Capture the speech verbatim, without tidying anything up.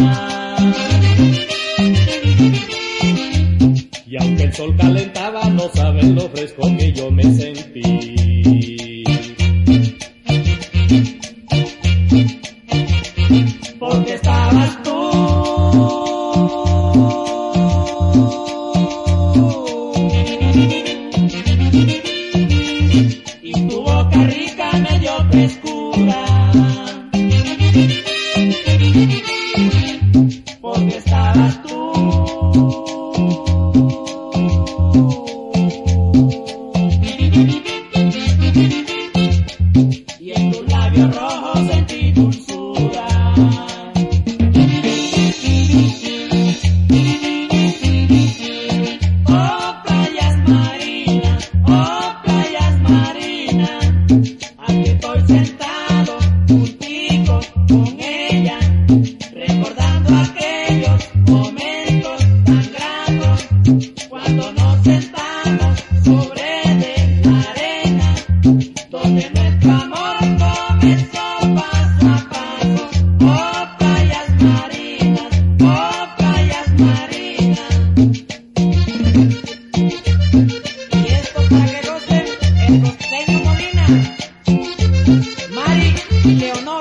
Y aunque el sol calentaba, no saben lo fresco que yo me sentí. Porque estabas tú. Y tu boca rica me dio frescura. Porque estabas tú. Y en tus labios rojos sentí dulzura. Oh, playas marinas, oh, playas marinas, aquí estoy sentado juntico con ella, recordando aquellos momentos tan gratos, cuando nos sentamos sobre de la arena, donde nuestro amor comenzó paso a paso. Oh, playas marinas, oh, playas marinas. Y esto para que gocen el costeño Molina, Mari y Leonor.